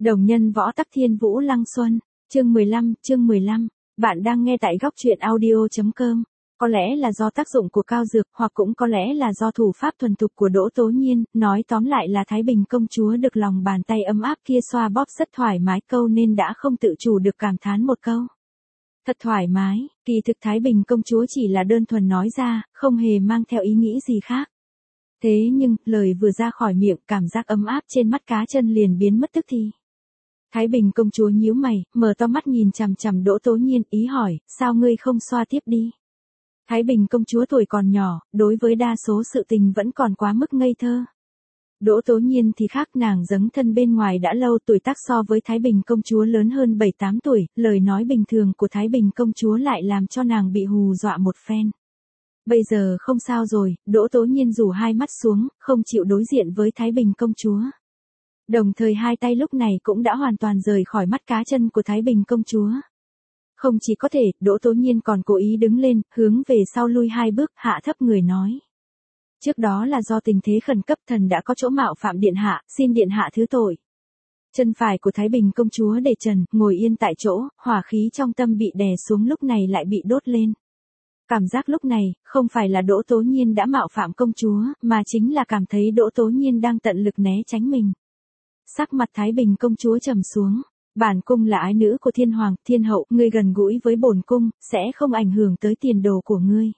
Đồng nhân võ tắc thiên vũ lăng xuân, chương 15, bạn đang nghe tại góc truyện audio.com. Có lẽ là do tác dụng của cao dược, hoặc cũng có lẽ là do thủ pháp thuần thục của Đỗ Tố Nhiên, nói tóm lại là Thái Bình công chúa được lòng bàn tay ấm áp kia xoa bóp rất thoải mái câu nên đã không tự chủ được cảm thán một câu. Thật thoải mái, kỳ thực Thái Bình công chúa chỉ là đơn thuần nói ra, không hề mang theo ý nghĩ gì khác. Thế nhưng, lời vừa ra khỏi miệng, cảm giác ấm áp trên mắt cá chân liền biến mất tức thì. Thái Bình công chúa nhíu mày, mở to mắt nhìn chằm chằm Đỗ Tố Nhiên, ý hỏi, sao ngươi không xoa tiếp đi? Thái Bình công chúa tuổi còn nhỏ, đối với đa số sự tình vẫn còn quá mức ngây thơ. Đỗ Tố Nhiên thì khác, nàng dấn thân bên ngoài đã lâu, tuổi tác so với Thái Bình công chúa lớn hơn 7-8 tuổi, lời nói bình thường của Thái Bình công chúa lại làm cho nàng bị hù dọa một phen. Bây giờ không sao rồi, Đỗ Tố Nhiên rủ hai mắt xuống, không chịu đối diện với Thái Bình công chúa. Đồng thời hai tay lúc này cũng đã hoàn toàn rời khỏi mắt cá chân của Thái Bình công chúa. Không chỉ có thể, Đỗ Tố Nhiên còn cố ý đứng lên, hướng về sau lui hai bước, hạ thấp người nói. Trước đó là do tình thế khẩn cấp, thần đã có chỗ mạo phạm điện hạ, xin điện hạ thứ tội. Chân phải của Thái Bình công chúa để trần, ngồi yên tại chỗ, hỏa khí trong tâm bị đè xuống lúc này lại bị đốt lên. Cảm giác lúc này, không phải là Đỗ Tố Nhiên đã mạo phạm công chúa, mà chính là cảm thấy Đỗ Tố Nhiên đang tận lực né tránh mình. Sắc mặt Thái Bình công chúa trầm xuống. Bản cung là ái nữ của thiên hoàng, thiên hậu, ngươi gần gũi với bổn cung, sẽ không ảnh hưởng tới tiền đồ của ngươi.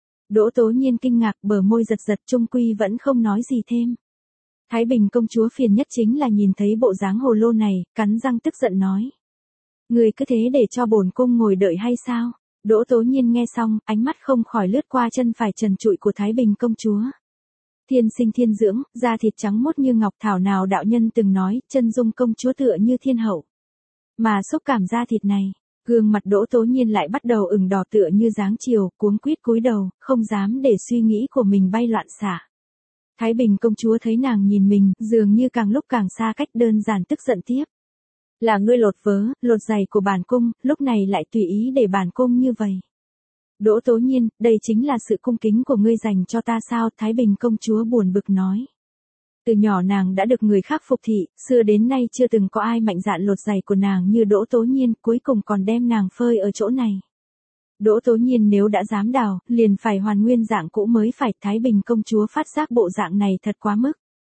Đỗ Tố Nhiên kinh ngạc, bờ môi giật giật, chung quy vẫn không nói gì thêm. Thái Bình công chúa phiền nhất chính là nhìn thấy bộ dáng hồ lô này, cắn răng tức giận nói. Ngươi cứ thế để cho bổn cung ngồi đợi hay sao? Đỗ Tố Nhiên nghe xong, ánh mắt không khỏi lướt qua chân phải trần trụi của Thái Bình công chúa. Thiên sinh thiên dưỡng, da thịt trắng mốt như ngọc, thảo nào đạo nhân từng nói, chân dung công chúa tựa như thiên hậu. Mà xúc cảm da thịt này, gương mặt Đỗ Tố Nhiên lại bắt đầu ửng đỏ tựa như dáng chiều, cuống quýt cúi đầu, không dám để suy nghĩ của mình bay loạn xạ. Thái Bình công chúa thấy nàng nhìn mình, dường như càng lúc càng xa cách, đơn giản tức giận tiếp. Là ngươi lột vớ, lột giày của bản cung, lúc này lại tùy ý để bản cung như vậy. Đỗ Tố Nhiên, đây chính là sự cung kính của ngươi dành cho ta sao? Thái Bình công chúa buồn bực nói. Từ nhỏ nàng đã được người khác phục thị, xưa đến nay chưa từng có ai mạnh dạn lột giày của nàng như Đỗ Tố Nhiên, cuối cùng còn đem nàng phơi ở chỗ này. Đỗ Tố Nhiên nếu đã dám đào, liền phải hoàn nguyên dạng cũ mới phải. Thái Bình công chúa phát giác bộ dạng này thật quá mức.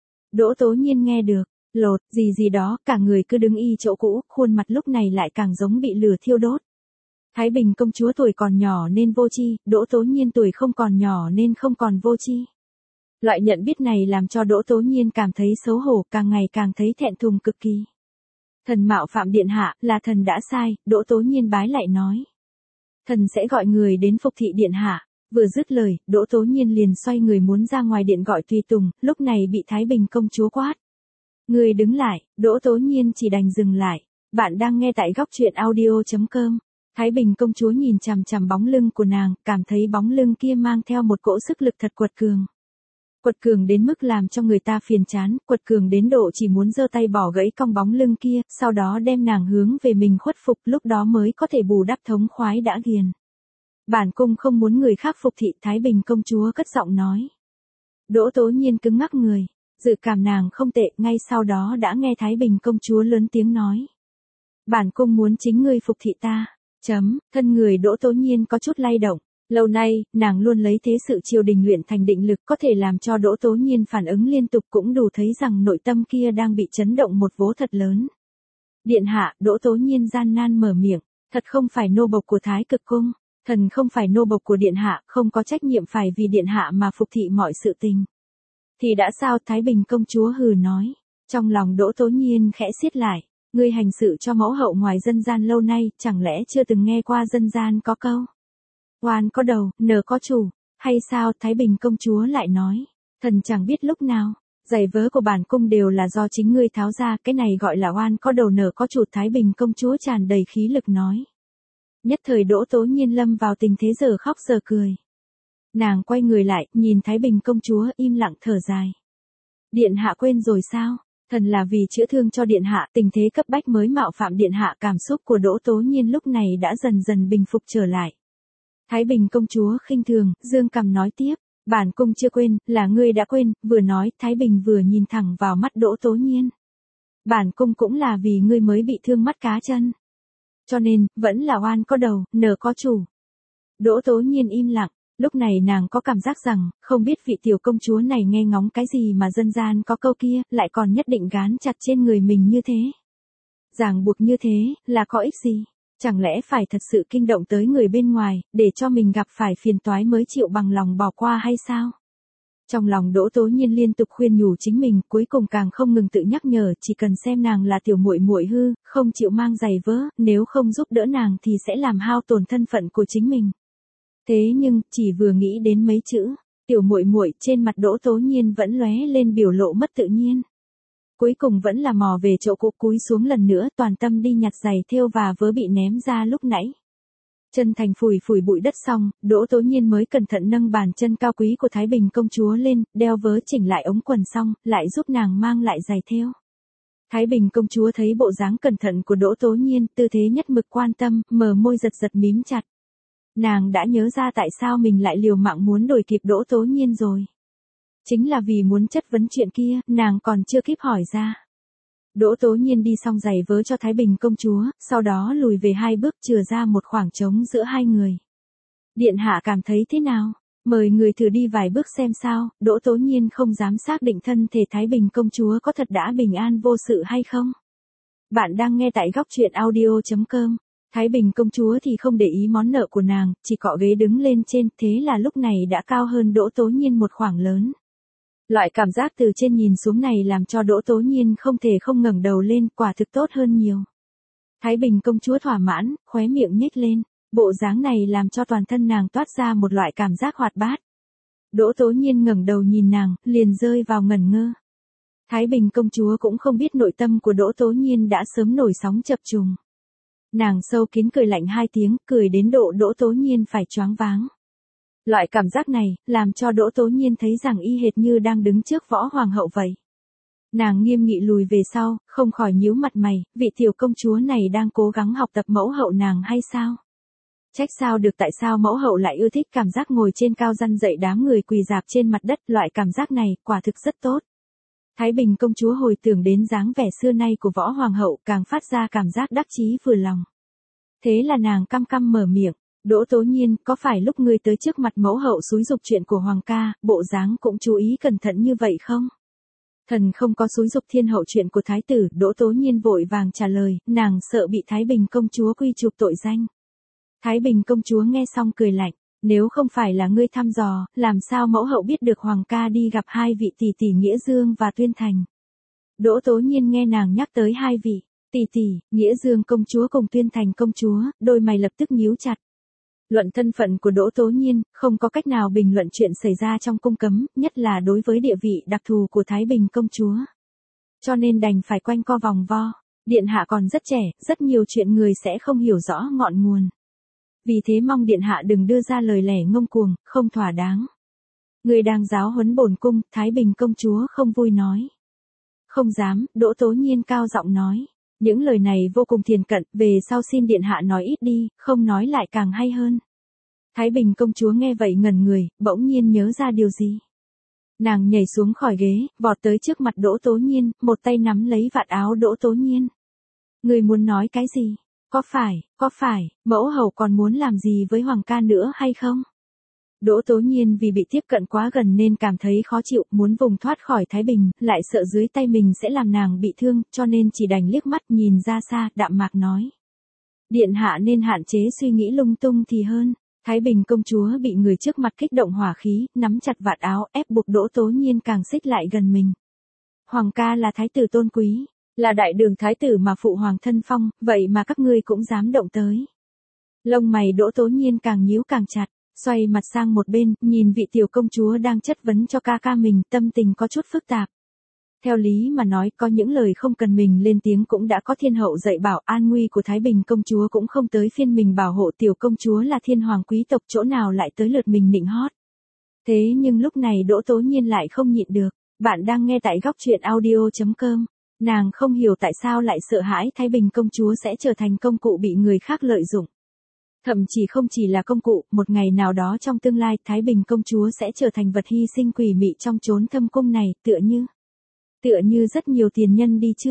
Đỗ Tố Nhiên nghe được, lột, gì đó, cả người cứ đứng y chỗ cũ, khuôn mặt lúc này lại càng giống bị lửa thiêu đốt. Thái Bình công chúa tuổi còn nhỏ nên vô tri, Đỗ Tố Nhiên tuổi không còn nhỏ nên không còn vô tri. Loại nhận biết này làm cho Đỗ Tố Nhiên cảm thấy xấu hổ, càng ngày càng thấy thẹn thùng cực kỳ. Thần mạo phạm điện hạ, là thần đã sai, Đỗ Tố Nhiên bái lại nói. Thần sẽ gọi người đến phục thị điện hạ. Vừa dứt lời, Đỗ Tố Nhiên liền xoay người muốn ra ngoài điện gọi tùy tùng, lúc này bị Thái Bình công chúa quát. Người đứng lại, Đỗ Tố Nhiên chỉ đành dừng lại. Bạn đang nghe tại góc truyện audio.com. Thái Bình công chúa nhìn chằm chằm bóng lưng của nàng, cảm thấy bóng lưng kia mang theo một cỗ sức lực thật quật cường. Quật cường đến mức làm cho người ta phiền chán, quật cường đến độ chỉ muốn giơ tay bỏ gãy cong bóng lưng kia, sau đó đem nàng hướng về mình khuất phục, lúc đó mới có thể bù đắp thống khoái đã ghiền. Bản cung không muốn người khác phục thị, Thái Bình công chúa cất giọng nói. Đỗ Tố Nhiên cứng ngắc người, dự cảm nàng không tệ, ngay sau đó đã nghe Thái Bình công chúa lớn tiếng nói. Bản cung muốn chính ngươi phục thị ta. Thân người Đỗ Tố Nhiên có chút lay động. Lâu nay, nàng luôn lấy thế sự triều đình luyện thành định lực, có thể làm cho Đỗ Tố Nhiên phản ứng liên tục, cũng đủ thấy rằng nội tâm kia đang bị chấn động một vố thật lớn. Điện hạ, Đỗ Tố Nhiên gian nan mở miệng, thật không phải nô bộc của Thái Cực cung, thần không phải nô bộc của điện hạ, không có trách nhiệm phải vì điện hạ mà phục thị mọi sự tình. Thì đã sao? Thái Bình công chúa hừ nói. Trong lòng Đỗ Tố Nhiên khẽ siết lại. Ngươi hành sự cho mẫu hậu ngoài dân gian lâu nay, chẳng lẽ chưa từng nghe qua dân gian có câu. Oan có đầu, nờ có chủ, hay sao? Thái Bình công chúa lại nói. Thần chẳng biết lúc nào, giày vớ của bản cung đều là do chính ngươi tháo ra, cái này gọi là oan có đầu nờ có chủ. Thái Bình công chúa tràn đầy khí lực nói. Nhất thời Đỗ Tố Nhiên lâm vào tình thế giờ khóc giờ cười. Nàng quay người lại, nhìn Thái Bình công chúa, im lặng thở dài. Điện hạ quên rồi sao? Thần là vì chữa thương cho điện hạ, tình thế cấp bách mới mạo phạm điện hạ. Cảm xúc của Đỗ Tố Nhiên lúc này đã dần dần bình phục trở lại. Thái Bình công chúa khinh thường, dương cằm nói tiếp, bản cung chưa quên, là ngươi đã quên. Vừa nói, Thái Bình vừa nhìn thẳng vào mắt Đỗ Tố Nhiên. Bản cung cũng là vì ngươi mới bị thương mắt cá chân. Cho nên, vẫn là oan có đầu, nở có chủ. Đỗ Tố Nhiên im lặng, lúc này nàng có cảm giác rằng, không biết vị tiểu công chúa này nghe ngóng cái gì mà dân gian có câu kia, lại còn nhất định gán chặt trên người mình như thế. Ràng buộc như thế, là có ích gì? Chẳng lẽ phải thật sự kinh động tới người bên ngoài, để cho mình gặp phải phiền toái mới chịu bằng lòng bỏ qua hay sao? Trong lòng Đỗ Tố Nhiên liên tục khuyên nhủ chính mình, cuối cùng càng không ngừng tự nhắc nhở, chỉ cần xem nàng là tiểu muội muội hư, không chịu mang giày vớ, nếu không giúp đỡ nàng thì sẽ làm hao tổn thân phận của chính mình. Thế nhưng, chỉ vừa nghĩ đến mấy chữ, tiểu muội muội, trên mặt Đỗ Tố Nhiên vẫn lóe lên biểu lộ mất tự nhiên. Cuối cùng vẫn là mò về chỗ cũ, cúi xuống lần nữa, toàn tâm đi nhặt giày thêu và vớ bị ném ra lúc nãy. Chân thành phủi phủi bụi đất xong, Đỗ Tố Nhiên mới cẩn thận nâng bàn chân cao quý của Thái Bình công chúa lên, đeo vớ chỉnh lại ống quần xong, lại giúp nàng mang lại giày thêu. Thái Bình công chúa thấy bộ dáng cẩn thận của Đỗ Tố Nhiên, tư thế nhất mực quan tâm, mờ môi giật giật mím chặt. Nàng đã nhớ ra tại sao mình lại liều mạng muốn đuổi kịp Đỗ Tố Nhiên rồi. Chính là vì muốn chất vấn chuyện kia, nàng còn chưa kịp hỏi ra. Đỗ Tố Nhiên đi xong giày vớ cho Thái Bình công chúa, sau đó lùi về 2 bước, chừa ra một khoảng trống giữa hai người. Điện hạ cảm thấy thế nào? Mời người thử đi vài bước xem sao. Đỗ Tố Nhiên không dám xác định thân thể Thái Bình công chúa có thật đã bình an vô sự hay không. Bạn đang nghe tại góc truyện audio.com. Thái Bình công chúa thì không để ý món nợ của nàng, chỉ cọ ghế đứng lên trên, thế là lúc này đã cao hơn Đỗ Tố Nhiên một khoảng lớn. Loại cảm giác từ trên nhìn xuống này làm cho Đỗ Tố Nhiên không thể không ngẩng đầu lên, quả thực tốt hơn nhiều. Thái Bình công chúa thỏa mãn, khóe miệng nhếch lên, bộ dáng này làm cho toàn thân nàng toát ra một loại cảm giác hoạt bát. Đỗ Tố Nhiên ngẩng đầu nhìn nàng, liền rơi vào ngẩn ngơ. Thái Bình công chúa cũng không biết nội tâm của Đỗ Tố Nhiên đã sớm nổi sóng chập trùng. Nàng sâu kín cười lạnh 2 tiếng, cười đến độ Đỗ Tố Nhiên phải choáng váng. Loại cảm giác này, làm cho Đỗ Tố Nhiên thấy rằng y hệt như đang đứng trước võ hoàng hậu vậy. Nàng nghiêm nghị lùi về sau, không khỏi nhíu mặt mày, vị tiểu công chúa này đang cố gắng học tập mẫu hậu nàng hay sao? Trách sao được, tại sao mẫu hậu lại ưa thích cảm giác ngồi trên cao răn dậy đám người quỳ rạp trên mặt đất, loại cảm giác này, quả thực rất tốt. Thái Bình công chúa hồi tưởng đến dáng vẻ xưa nay của võ hoàng hậu, càng phát ra cảm giác đắc chí vừa lòng. Thế là nàng căm căm mở miệng. Đỗ Tố Nhiên, có phải lúc ngươi tới trước mặt mẫu hậu xúi giục chuyện của hoàng ca, bộ dáng cũng chú ý cẩn thận như vậy không? Thần không có xúi giục thiên hậu chuyện của thái tử. Đỗ Tố Nhiên vội vàng trả lời, nàng sợ bị Thái Bình công chúa quy chụp tội danh. Thái Bình công chúa nghe xong cười lạnh, nếu không phải là ngươi thăm dò, làm sao mẫu hậu biết được hoàng ca đi gặp 2 vị tỷ tỷ Nghĩa Dương và Tuyên Thành? Đỗ Tố Nhiên nghe nàng nhắc tới 2 vị tỷ tỷ, Nghĩa Dương công chúa cùng Tuyên Thành công chúa, đôi mày lập tức nhíu chặt. Luận thân phận của Đỗ Tố Nhiên, không có cách nào bình luận chuyện xảy ra trong cung cấm, nhất là đối với địa vị đặc thù của Thái Bình công chúa. Cho nên đành phải quanh co vòng vo. Điện hạ còn rất trẻ, rất nhiều chuyện người sẽ không hiểu rõ ngọn nguồn. Vì thế mong điện hạ đừng đưa ra lời lẽ ngông cuồng, không thỏa đáng. Người đang giáo huấn bổn cung, Thái Bình công chúa không vui nói. Không dám, Đỗ Tố Nhiên cao giọng nói. Những lời này vô cùng thiền cận, về sau xin điện hạ nói ít đi, không nói lại càng hay hơn. Thái Bình công chúa nghe vậy ngẩn người, bỗng nhiên nhớ ra điều gì. Nàng nhảy xuống khỏi ghế, vọt tới trước mặt Đỗ Tố Nhiên, một tay nắm lấy vạt áo Đỗ Tố Nhiên. Người muốn nói cái gì? Có phải, mẫu hậu còn muốn làm gì với hoàng ca nữa hay không? Đỗ Tố Nhiên vì bị tiếp cận quá gần nên cảm thấy khó chịu, muốn vùng thoát khỏi Thái Bình, lại sợ dưới tay mình sẽ làm nàng bị thương, cho nên chỉ đành liếc mắt nhìn ra xa, đạm mạc nói. Điện hạ nên hạn chế suy nghĩ lung tung thì hơn. Thái Bình công chúa bị người trước mặt kích động hỏa khí, nắm chặt vạt áo, ép buộc Đỗ Tố Nhiên càng xích lại gần mình. Hoàng ca là thái tử tôn quý, là đại đường thái tử mà phụ hoàng thân phong, vậy mà các ngươi cũng dám động tới. Lông mày Đỗ Tố Nhiên càng nhíu càng chặt. Xoay mặt sang một bên, nhìn vị tiểu công chúa đang chất vấn cho ca ca mình, tâm tình có chút phức tạp. Theo lý mà nói, có những lời không cần mình lên tiếng cũng đã có thiên hậu dạy bảo, an nguy của Thái Bình công chúa cũng không tới phiên mình bảo hộ, tiểu công chúa là thiên hoàng quý tộc, chỗ nào lại tới lượt mình nịnh hót. Thế nhưng lúc này Đỗ Tố Nhiên lại không nhịn được. Bạn đang nghe tại góc truyện audio.com. Nàng không hiểu tại sao lại sợ hãi Thái Bình công chúa sẽ trở thành công cụ bị người khác lợi dụng. Thậm chí không chỉ là công cụ, một ngày nào đó trong tương lai, Thái Bình công chúa sẽ trở thành vật hy sinh quỷ mị trong chốn thâm cung này, tựa như rất nhiều tiền nhân đi trước.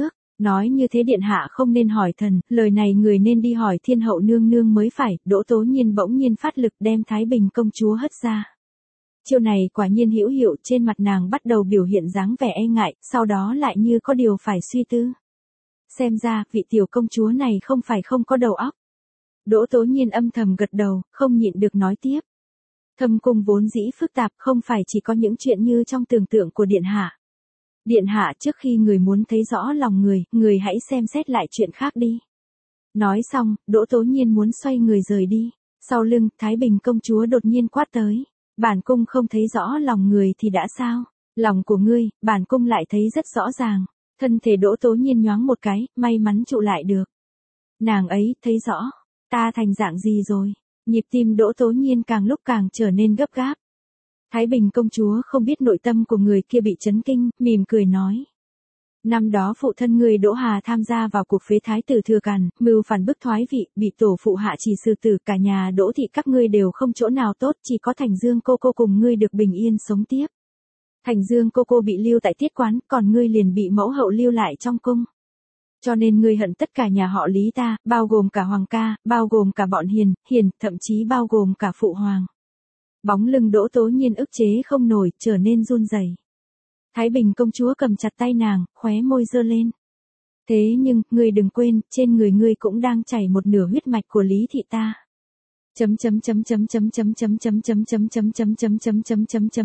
Nói như thế điện hạ không nên hỏi thần, lời này người nên đi hỏi thiên hậu nương nương mới phải. Đỗ Tố Nhiên bỗng nhiên phát lực đem Thái Bình công chúa hất ra. Chiêu này quả nhiên hữu hiệu, trên mặt nàng bắt đầu biểu hiện dáng vẻ e ngại, sau đó lại như có điều phải suy tư. Xem ra, vị tiểu công chúa này không phải không có đầu óc. Đỗ Tố Nhiên âm thầm gật đầu, không nhịn được nói tiếp. Thâm cung vốn dĩ phức tạp, không phải chỉ có những chuyện như trong tưởng tượng của điện hạ. Điện hạ, trước khi người muốn thấy rõ lòng người hãy xem xét lại chuyện khác đi. Nói xong, Đỗ Tố Nhiên muốn xoay người rời đi. Sau lưng, Thái Bình công chúa đột nhiên quát tới. Bản cung không thấy rõ lòng người thì đã sao? Lòng của ngươi, bản cung lại thấy rất rõ ràng. Thân thể Đỗ Tố Nhiên nhoáng một cái, may mắn trụ lại được. Nàng ấy, thấy rõ. Ta thành dạng gì rồi? Nhịp tim Đỗ Tố Nhiên càng lúc càng trở nên gấp gáp. Thái Bình công chúa không biết nội tâm của người kia bị chấn kinh, mỉm cười nói. Năm đó phụ thân người Đỗ Hà tham gia vào cuộc phế thái tử Thừa Càn, mưu phản bức thoái vị, bị tổ phụ hạ chỉ xử tử, cả nhà Đỗ thị các ngươi đều không chỗ nào tốt, chỉ có Thành Dương cô cùng ngươi được bình yên sống tiếp. Thành Dương cô bị lưu tại tiết quán, còn ngươi liền bị mẫu hậu lưu lại trong cung. Cho nên ngươi hận tất cả nhà họ Lý ta, bao gồm cả Hoàng ca, bao gồm cả bọn Hiền, thậm chí bao gồm cả phụ hoàng. Bóng lưng Đỗ Tố Nhiên ức chế không nổi, trở nên run rẩy. Thái Bình công chúa cầm chặt tay nàng, khóe môi giơ lên. Thế nhưng, ngươi đừng quên, trên người ngươi cũng đang chảy một nửa huyết mạch của Lý thị ta.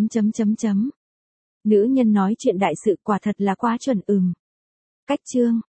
Nữ nhân nói chuyện đại sự quả thật là quá chuẩn. Cách chương